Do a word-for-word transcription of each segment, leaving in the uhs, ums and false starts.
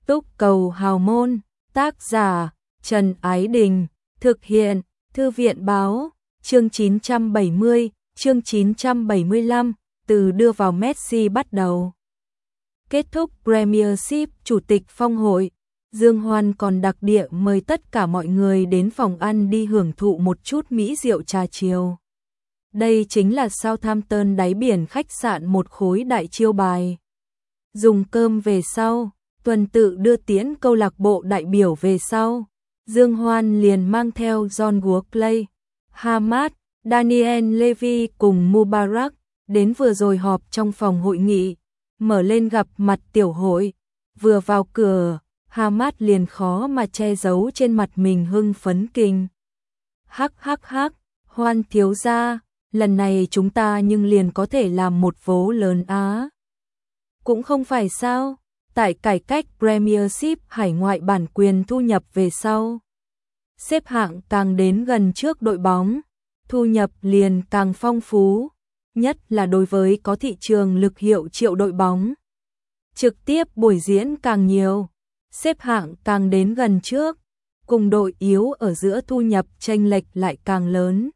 Túc Cầu Hào Môn, tác giả Trần Ái Đình, thực hiện Thư viện Báo, chương chín trăm bảy mươi, chương chín trăm bảy mươi lăm, từ đưa vào Messi bắt đầu. Kết thúc Premiership, Chủ tịch Phong hội, Dương Hoan còn đặc địa mời tất cả mọi người đến phòng ăn đi hưởng thụ một chút mỹ rượu trà chiều. Đây chính là Southampton đáy biển khách sạn một khối đại chiêu bài. Dùng cơm về sau, tuần tự đưa tiễn câu lạc bộ đại biểu về sau. Dương Hoan liền mang theo John Workley, Hamad, Daniel Levy cùng Mubarak đến vừa rồi họp trong phòng hội nghị, mở lên gặp mặt tiểu hội. Vừa vào cửa, Hamad liền khó mà che giấu trên mặt mình hưng phấn kinh. Hắc hắc hắc, Hoan thiếu gia, lần này chúng ta nhưng liền có thể làm một vố lớn á. Cũng không phải sao, tại cải cách Premiership hải ngoại bản quyền thu nhập về sau. Xếp hạng càng đến gần trước đội bóng, thu nhập liền càng phong phú, nhất là đối với có thị trường lực hiệu triệu đội bóng. Trực tiếp buổi diễn càng nhiều, xếp hạng càng đến gần trước, cùng đội yếu ở giữa thu nhập chênh lệch lại càng lớn.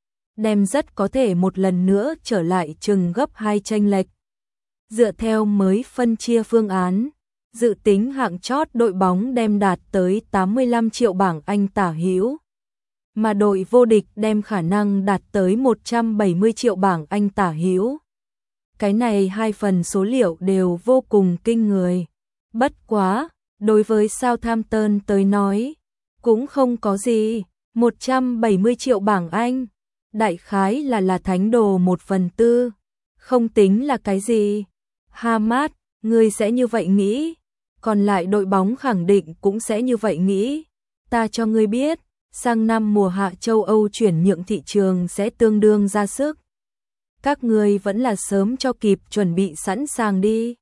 Đem rất có thể một lần nữa trở lại chừng gấp hai chênh lệch. Dựa theo mới phân chia phương án, dự tính hạng chót đội bóng đem đạt tới tám mươi lăm triệu bảng Anh tả hữu, mà đội vô địch đem khả năng đạt tới một trăm bảy mươi triệu bảng Anh tả hữu. Cái này hai phần số liệu đều vô cùng kinh người. Bất quá, đối với Southampton tới nói, cũng không có gì, một trăm bảy mươi triệu bảng Anh, đại khái là là thánh đồ một phần tư, không tính là cái gì. Hamad, ngươi sẽ như vậy nghĩ, còn lại đội bóng khẳng định cũng sẽ như vậy nghĩ. Ta cho ngươi biết, sang năm mùa hạ châu Âu chuyển nhượng thị trường sẽ tương đương ra sức. Các ngươi vẫn là sớm cho kịp chuẩn bị sẵn sàng đi.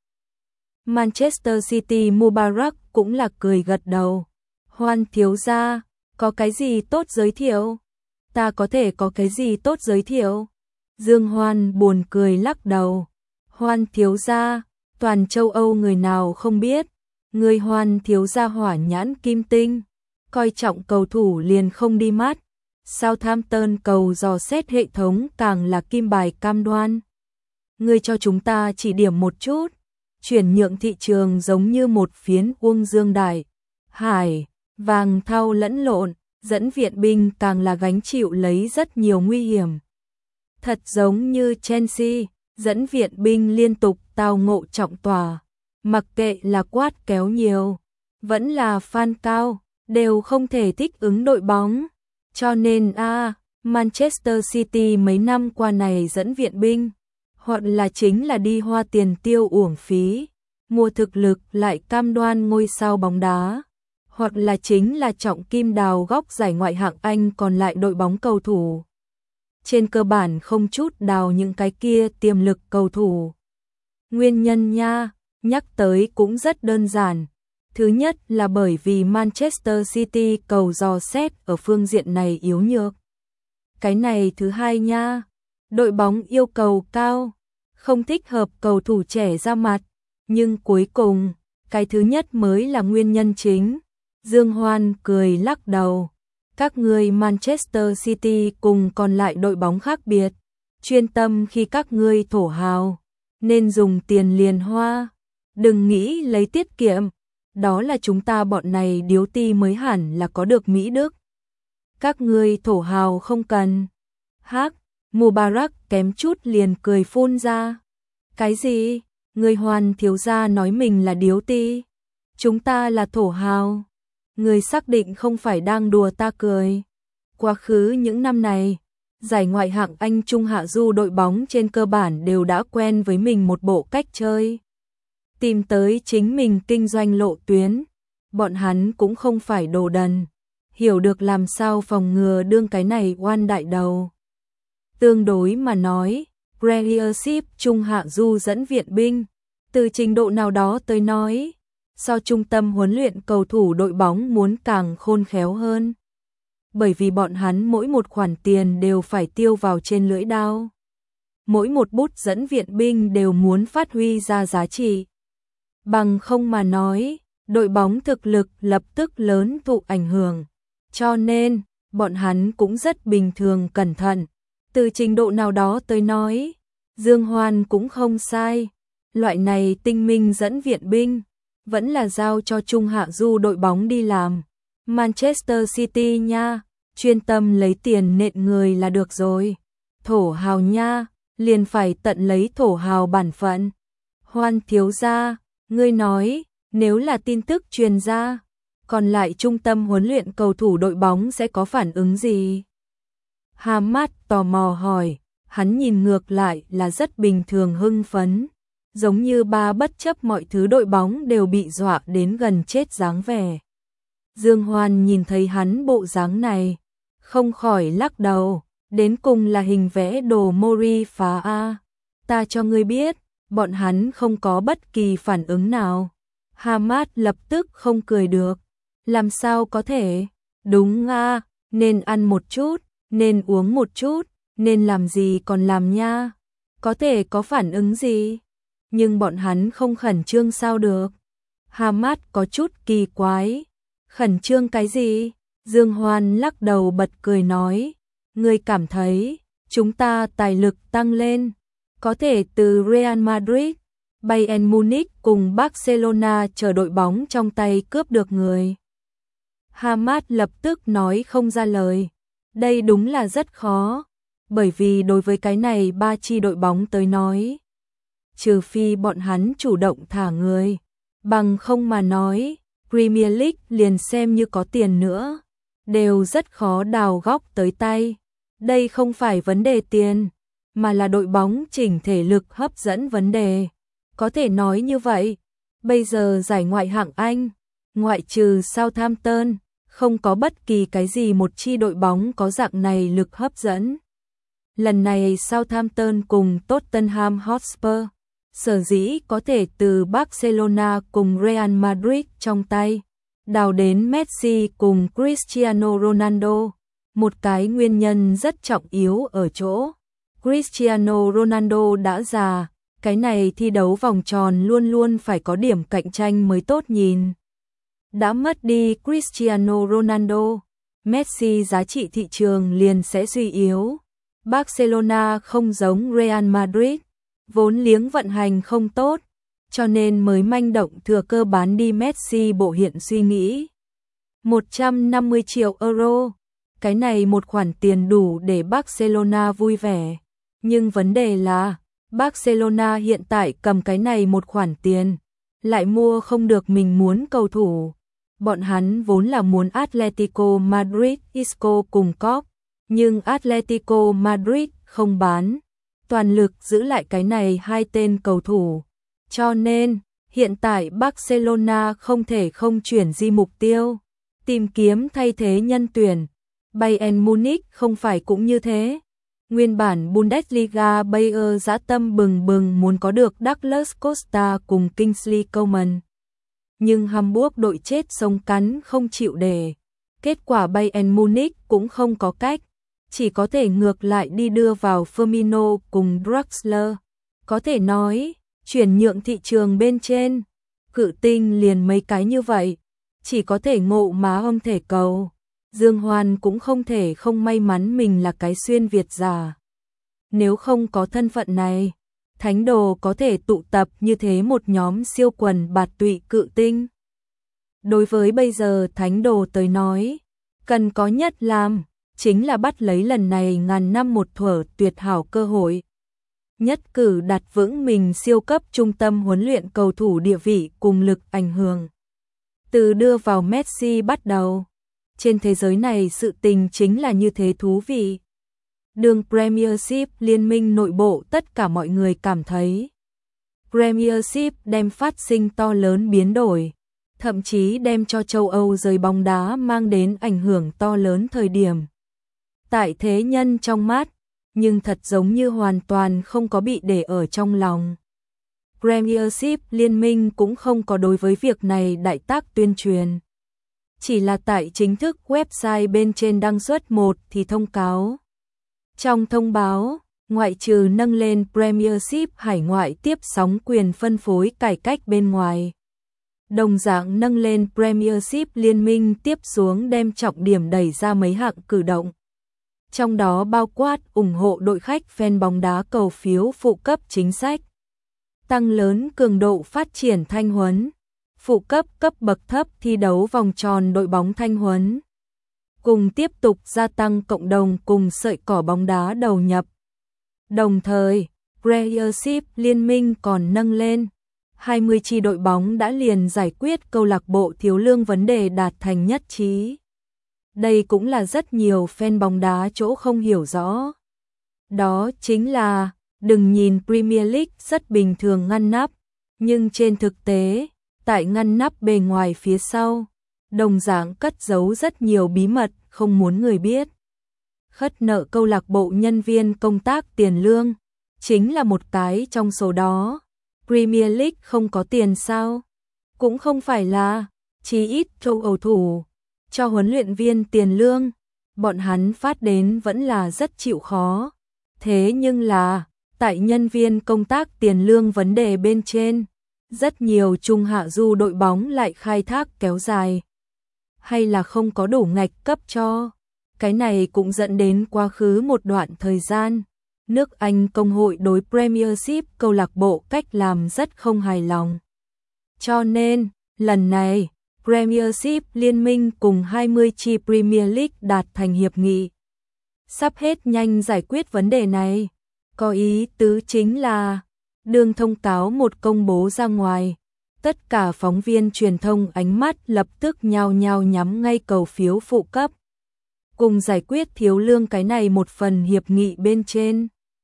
Manchester City Mubarak cũng là cười gật đầu. Hoan thiếu gia, có cái gì tốt giới thiệu? Ta có thể có cái gì tốt giới thiệu? Dương Hoan buồn cười lắc đầu. Hoan thiếu gia, toàn châu Âu người nào không biết, người Hoan thiếu gia hỏa nhãn kim tinh, coi trọng cầu thủ liền không đi mắt. Southampton cầu dò xét hệ thống càng là kim bài cam đoan. Ngươi cho chúng ta chỉ điểm một chút, chuyển nhượng thị trường giống như một phiến uông dương đại hải, vàng thau lẫn lộn, dẫn viện binh càng là gánh chịu lấy rất nhiều nguy hiểm. Thật giống như Chelsea, dẫn viện binh liên tục tao ngộ trọng tòa, mặc kệ là quát kéo nhiều, vẫn là fan cao, đều không thể thích ứng đội bóng. Cho nên a à, Manchester City mấy năm qua này dẫn viện binh, hoặc là chính là đi hoa tiền tiêu uổng phí, mua thực lực lại cam đoan ngôi sao bóng đá, hoặc là chính là trọng kim đào góc giải ngoại hạng Anh còn lại đội bóng cầu thủ. Trên cơ bản không chút đào những cái kia tiềm lực cầu thủ. Nguyên nhân nha, nhắc tới cũng rất đơn giản. Thứ nhất là bởi vì Manchester City cầu dò xét ở phương diện này yếu nhược. Cái này thứ hai nha, đội bóng yêu cầu cao, không thích hợp cầu thủ trẻ ra mặt. Nhưng cuối cùng, cái thứ nhất mới là nguyên nhân chính. Dương Hoan cười lắc đầu. Các ngươi Manchester City cùng còn lại đội bóng khác biệt, chuyên tâm khi các ngươi thổ hào, nên dùng tiền liền hoa, đừng nghĩ lấy tiết kiệm, đó là chúng ta bọn này điếu ti mới hẳn là có được Mỹ Đức. Các ngươi thổ hào không cần. Hắc, Mubarak kém chút liền cười phun ra. Cái gì? Người Hoan thiếu gia nói mình là điếu ti, chúng ta là thổ hào. Người xác định không phải đang đùa ta cười. Quá khứ những năm này, giải ngoại hạng Anh trung hạ du đội bóng trên cơ bản đều đã quen với mình một bộ cách chơi. Tìm tới chính mình kinh doanh lộ tuyến, bọn hắn cũng không phải đồ đần, hiểu được làm sao phòng ngừa đương cái này oan đại đầu. Tương đối mà nói, Premiership trung hạ du dẫn viện binh, từ trình độ nào đó tới nói, so trung tâm huấn luyện cầu thủ đội bóng muốn càng khôn khéo hơn. Bởi vì bọn hắn mỗi một khoản tiền đều phải tiêu vào trên lưỡi đao. Mỗi một bút dẫn viện binh đều muốn phát huy ra giá trị. Bằng không mà nói, đội bóng thực lực lập tức lớn thụ ảnh hưởng. Cho nên, bọn hắn cũng rất bình thường cẩn thận. Từ trình độ nào đó tới nói, Dương Hoan cũng không sai. Loại này tinh minh dẫn viện binh, vẫn là giao cho trung hạ du đội bóng đi làm. Manchester City nha, chuyên tâm lấy tiền nện người là được rồi. Thổ hào nha, liền phải tận lấy thổ hào bản phận. Hoan thiếu gia, ngươi nói, nếu là tin tức truyền ra, còn lại trung tâm huấn luyện cầu thủ đội bóng sẽ có phản ứng gì? Hamad tò mò hỏi, hắn nhìn ngược lại là rất bình thường hưng phấn, giống như ba bất chấp mọi thứ đội bóng đều bị dọa đến gần chết dáng vẻ. Dương Hoan nhìn thấy hắn bộ dáng này, không khỏi lắc đầu, đến cùng là hình vẽ đồ Mori phá a. Ta cho ngươi biết, bọn hắn không có bất kỳ phản ứng nào. Hamad lập tức không cười được, làm sao có thể? Đúng a, nên ăn một chút, nên uống một chút, nên làm gì còn làm nha. Có thể có phản ứng gì? Nhưng bọn hắn không khẩn trương sao được? Hamad có chút kỳ quái. Khẩn trương cái gì? Dương Hoan lắc đầu bật cười nói, ngươi cảm thấy chúng ta tài lực tăng lên, có thể từ Real Madrid, Bayern Munich cùng Barcelona chờ đội bóng trong tay cướp được người. Hamad lập tức nói không ra lời. Đây đúng là rất khó, bởi vì đối với cái này ba chi đội bóng tới nói, trừ phi bọn hắn chủ động thả người, bằng không mà nói, Premier League liền xem như có tiền nữa, đều rất khó đào góc tới tay. Đây không phải vấn đề tiền, mà là đội bóng chỉnh thể lực hấp dẫn vấn đề. Có thể nói như vậy, bây giờ giải ngoại hạng Anh, ngoại trừ Southampton, không có bất kỳ cái gì một chi đội bóng có dạng này lực hấp dẫn. Lần này Southampton cùng Tottenham Hotspur, sở dĩ có thể từ Barcelona cùng Real Madrid trong tay, đào đến Messi cùng Cristiano Ronaldo. Một cái nguyên nhân rất trọng yếu ở chỗ, Cristiano Ronaldo đã già, cái này thi đấu vòng tròn luôn luôn phải có điểm cạnh tranh mới tốt nhìn. Đã mất đi Cristiano Ronaldo, Messi giá trị thị trường liền sẽ suy yếu. Barcelona không giống Real Madrid, vốn liếng vận hành không tốt, cho nên mới manh động thừa cơ bán đi Messi bộ hiện suy nghĩ. một trăm năm mươi triệu euro, cái này một khoản tiền đủ để Barcelona vui vẻ. Nhưng vấn đề là, Barcelona hiện tại cầm cái này một khoản tiền, lại mua không được mình muốn cầu thủ. Bọn hắn vốn là muốn Atletico Madrid, Isco cùng Cop, nhưng Atletico Madrid không bán, toàn lực giữ lại cái này hai tên cầu thủ. Cho nên, hiện tại Barcelona không thể không chuyển di mục tiêu, tìm kiếm thay thế nhân tuyển. Bayern Munich không phải cũng như thế. Nguyên bản Bundesliga Bayer dã tâm bừng bừng muốn có được Douglas Costa cùng Kingsley Coman. Nhưng Hamburg đội chết sống cắn không chịu để. Kết quả Bayern Munich cũng không có cách, chỉ có thể ngược lại đi đưa vào Firmino cùng Draxler. Có thể nói, chuyển nhượng thị trường bên trên, cự tinh liền mấy cái như vậy, chỉ có thể ngộ má không thể cầu. Dương Hoan cũng không thể không may mắn mình là cái xuyên Việt giả. Nếu không có thân phận này, Thánh Đồ có thể tụ tập như thế một nhóm siêu quần bạt tụy cự tinh. Đối với bây giờ Thánh Đồ tới nói, cần có nhất làm, chính là bắt lấy lần này ngàn năm một thuở tuyệt hảo cơ hội. Nhất cử đặt vững mình siêu cấp trung tâm huấn luyện cầu thủ địa vị cùng lực ảnh hưởng. Từ đưa vào Messi bắt đầu, trên thế giới này sự tình chính là như thế thú vị. Đường Premiership liên minh nội bộ tất cả mọi người cảm thấy Premiership đem phát sinh to lớn biến đổi, thậm chí đem cho châu Âu giới bóng đá mang đến ảnh hưởng to lớn thời điểm. Tại thế nhân trong mắt, nhưng thật giống như hoàn toàn không có bị để ở trong lòng. Premiership liên minh cũng không có đối với việc này đại tác tuyên truyền. Chỉ là tại chính thức website bên trên đăng xuất một thì thông cáo. Trong thông báo, ngoại trừ nâng lên Premiership hải ngoại tiếp sóng quyền phân phối cải cách bên ngoài, Đồng dạng nâng lên Premiership liên minh tiếp xuống đem trọng điểm đẩy ra mấy hạng cử động. Trong đó bao quát ủng hộ đội khách fan bóng đá cầu phiếu phụ cấp chính sách, tăng lớn cường độ phát triển thanh huấn, phụ cấp cấp bậc thấp thi đấu vòng tròn đội bóng thanh huấn, cùng tiếp tục gia tăng cộng đồng cùng sợi cỏ bóng đá đầu nhập. Đồng thời, Premiership liên minh còn nâng lên hai mươi chi đội bóng đã liền giải quyết câu lạc bộ thiếu lương vấn đề đạt thành nhất trí. Đây cũng là rất nhiều fan bóng đá chỗ không hiểu rõ. Đó chính là, đừng nhìn Premier League rất bình thường ngăn nắp, nhưng trên thực tế, tại ngăn nắp bề ngoài phía sau, đồng dạng cất giấu rất nhiều bí mật không muốn người biết. Khất nợ câu lạc bộ nhân viên công tác tiền lương, chính là một cái trong số đó. Premier League không có tiền sao? Cũng không phải là, chỉ ít cho cầu thủ, cho huấn luyện viên tiền lương, bọn hắn phát đến vẫn là rất chịu khó. Thế nhưng là, tại nhân viên công tác tiền lương vấn đề bên trên, rất nhiều trung hạ du đội bóng lại khai thác kéo dài, hay là không có đủ ngạch cấp cho. Cái này cũng dẫn đến quá khứ một đoạn thời gian, nước Anh công hội đối Premiership câu lạc bộ cách làm rất không hài lòng. Cho nên, lần này, Premiership liên minh cùng hai mươi chi Premier League đạt thành hiệp nghị. Sắp hết nhanh giải quyết vấn đề này. Có ý tứ chính là, đường thông cáo một công bố ra ngoài, tất cả phóng viên truyền thông ánh mắt lập tức nhao nhao nhắm ngay cầu phiếu phụ cấp. Cùng giải quyết thiếu lương cái này một phần hiệp nghị bên trên.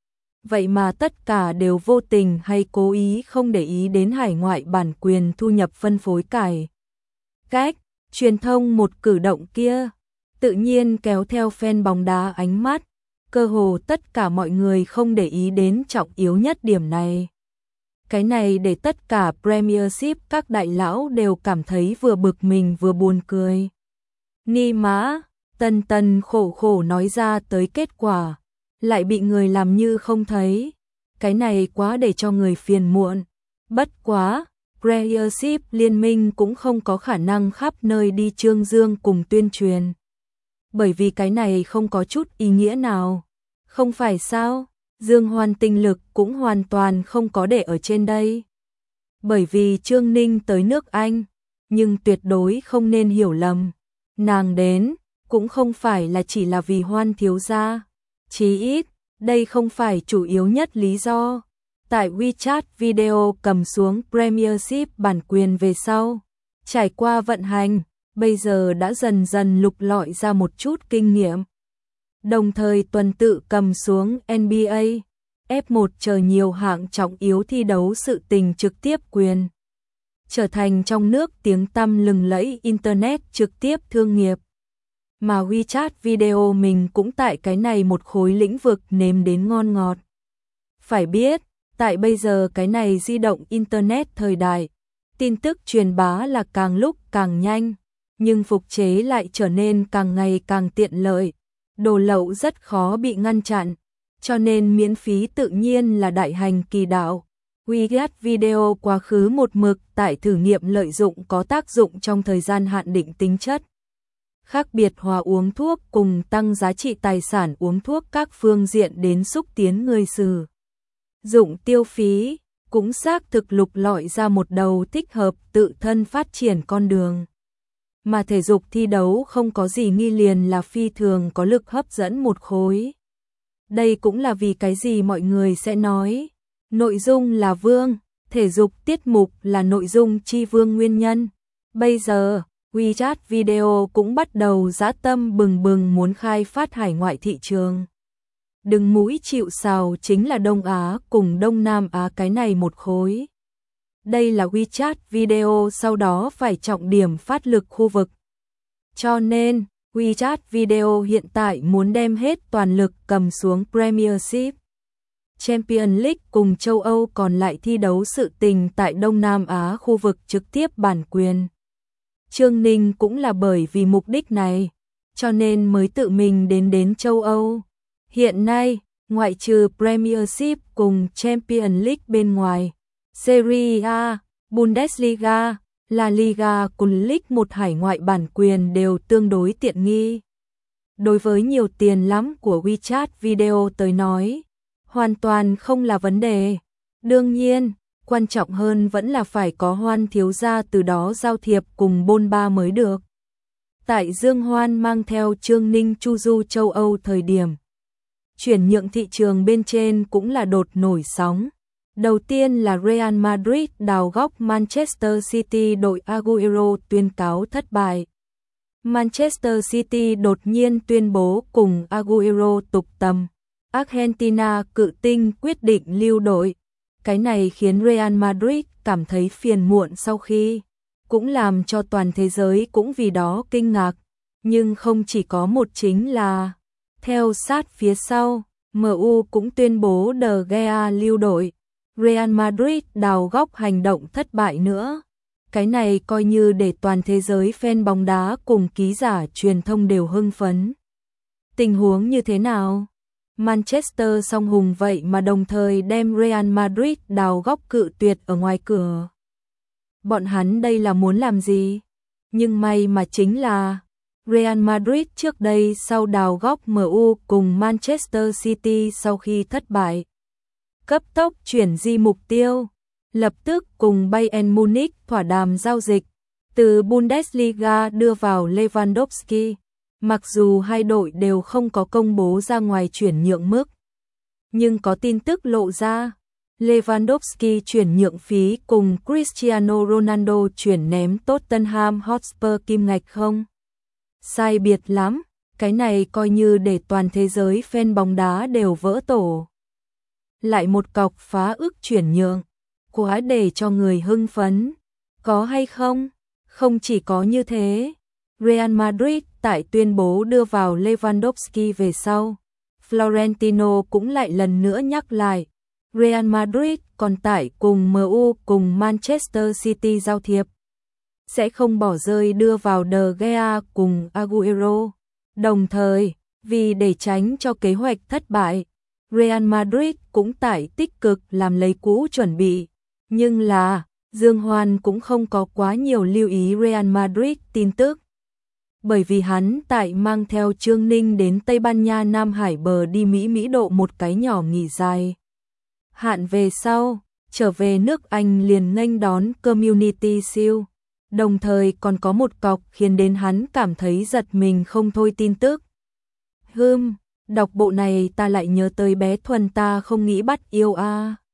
Vậy mà tất cả đều vô tình hay cố ý không để ý đến hải ngoại bản quyền thu nhập phân phối cải cách, truyền thông một cử động kia, tự nhiên kéo theo fan bóng đá ánh mắt, cơ hồ tất cả mọi người không để ý đến trọng yếu nhất điểm này. Cái này để tất cả Premiership các đại lão đều cảm thấy vừa bực mình vừa buồn cười. Ni mã, Tân Tân khổ khổ nói ra tới kết quả, lại bị người làm như không thấy. Cái này quá để cho người phiền muộn. Bất quá, Premiership liên minh cũng không có khả năng khắp nơi đi trương dương cùng tuyên truyền. Bởi vì cái này không có chút ý nghĩa nào. Không phải sao, Dương Hoan tinh lực cũng hoàn toàn không có để ở trên đây. Bởi vì Trương Ninh tới nước Anh, nhưng tuyệt đối không nên hiểu lầm. Nàng đến, cũng không phải là chỉ là vì Hoan thiếu gia. Chí ít, đây không phải chủ yếu nhất lý do. Tại WeChat Video cầm xuống Premiership bản quyền về sau, trải qua vận hành, bây giờ đã dần dần lục lọi ra một chút kinh nghiệm. Đồng thời tuần tự cầm xuống N B A, F một chờ nhiều hạng trọng yếu thi đấu sự tình trực tiếp quyền. Trở thành trong nước tiếng tăm lừng lẫy Internet trực tiếp thương nghiệp. Mà WeChat Video mình cũng tại cái này một khối lĩnh vực nếm đến ngon ngọt. Phải biết, tại bây giờ cái này di động Internet thời đại, tin tức truyền bá là càng lúc càng nhanh, nhưng phục chế lại trở nên càng ngày càng tiện lợi. Đồ lậu rất khó bị ngăn chặn, cho nên miễn phí tự nhiên là đại hành kỳ đạo. WeChat Video quá khứ một mực tại thử nghiệm lợi dụng có tác dụng trong thời gian hạn định tính chất. Khác biệt hòa uống thuốc cùng tăng giá trị tài sản uống thuốc các phương diện đến xúc tiến người sử dụng tiêu phí, cũng xác thực lục lọi ra một đầu thích hợp tự thân phát triển con đường. Mà thể dục thi đấu không có gì nghi liền là phi thường có lực hấp dẫn một khối. Đây cũng là vì cái gì mọi người sẽ nói, nội dung là vương, thể dục tiết mục là nội dung chi vương nguyên nhân. Bây giờ, WeChat Video cũng bắt đầu dã tâm bừng bừng muốn khai phát hải ngoại thị trường. Đừng mũi chịu sào chính là Đông Á cùng Đông Nam Á cái này một khối. Đây là WeChat Video sau đó phải trọng điểm phát lực khu vực. Cho nên, WeChat Video hiện tại muốn đem hết toàn lực cầm xuống Premiership, Champions League cùng châu Âu còn lại thi đấu sự tình tại Đông Nam Á khu vực trực tiếp bản quyền. Trương Ninh cũng là bởi vì mục đích này, cho nên mới tự mình đến đến châu Âu. Hiện nay, ngoại trừ Premiership cùng Champions League bên ngoài, Serie A, Bundesliga, La Liga cùng League một hải ngoại bản quyền đều tương đối tiện nghi. Đối với nhiều tiền lắm của WeChat Video tới nói, hoàn toàn không là vấn đề. Đương nhiên, quan trọng hơn vẫn là phải có Hoan thiếu gia từ đó giao thiệp cùng bôn ba mới được. Tại Dương Hoan mang theo Trương Ninh chu du châu Âu thời điểm, chuyển nhượng thị trường bên trên cũng là đột nổi sóng. Đầu tiên là Real Madrid đào góc Manchester City, đội Agüero tuyên cáo thất bại. Manchester City đột nhiên tuyên bố cùng Agüero tục tầm. Argentina cự tinh quyết định lưu đội. Cái này khiến Real Madrid cảm thấy phiền muộn sau khi, cũng làm cho toàn thế giới cũng vì đó kinh ngạc. Nhưng không chỉ có một, chính là theo sát phía sau, em u cũng tuyên bố De Gea lưu đội. Real Madrid đào góc hành động thất bại nữa. Cái này coi như để toàn thế giới fan bóng đá cùng ký giả truyền thông đều hưng phấn. Tình huống như thế nào? Manchester song hùng vậy mà đồng thời đem Real Madrid đào góc cự tuyệt ở ngoài cửa. Bọn hắn đây là muốn làm gì? Nhưng may mà chính là Real Madrid trước đây sau đào góc em u cùng Manchester City sau khi thất bại, cấp tốc chuyển di mục tiêu, lập tức cùng Bayern Munich thỏa đàm giao dịch, từ Bundesliga đưa vào Lewandowski. Mặc dù hai đội đều không có công bố ra ngoài chuyển nhượng mức, nhưng có tin tức lộ ra, Lewandowski chuyển nhượng phí cùng Cristiano Ronaldo chuyển ném Tottenham Hotspur kim ngạch không sai biệt lắm. Cái này coi như để toàn thế giới fan bóng đá đều vỡ tổ. Lại một cọc phá ức chuyển nhượng, quá để cho người hưng phấn, có hay không? Không chỉ có như thế, Real Madrid tại tuyên bố đưa vào Lewandowski về sau, Florentino cũng lại lần nữa nhắc lại, Real Madrid còn tại cùng em u cùng Manchester City giao thiệp, sẽ không bỏ rơi đưa vào De Gea cùng Agüero. Đồng thời, vì để tránh cho kế hoạch thất bại, Real Madrid cũng tại tích cực làm lấy cũ chuẩn bị. Nhưng là, Dương Hoan cũng không có quá nhiều lưu ý Real Madrid tin tức. Bởi vì hắn tại mang theo Trương Ninh đến Tây Ban Nha Nam Hải bờ đi Mỹ Mỹ độ một cái nhỏ nghỉ dài hạn về sau, trở về nước Anh liền nghênh đón Community Shield. Đồng thời còn có một cọc khiến đến hắn cảm thấy giật mình không thôi tin tức. Hừm, đọc bộ này ta lại nhớ tới bé Thuần ta không nghĩ bắt yêu a. À.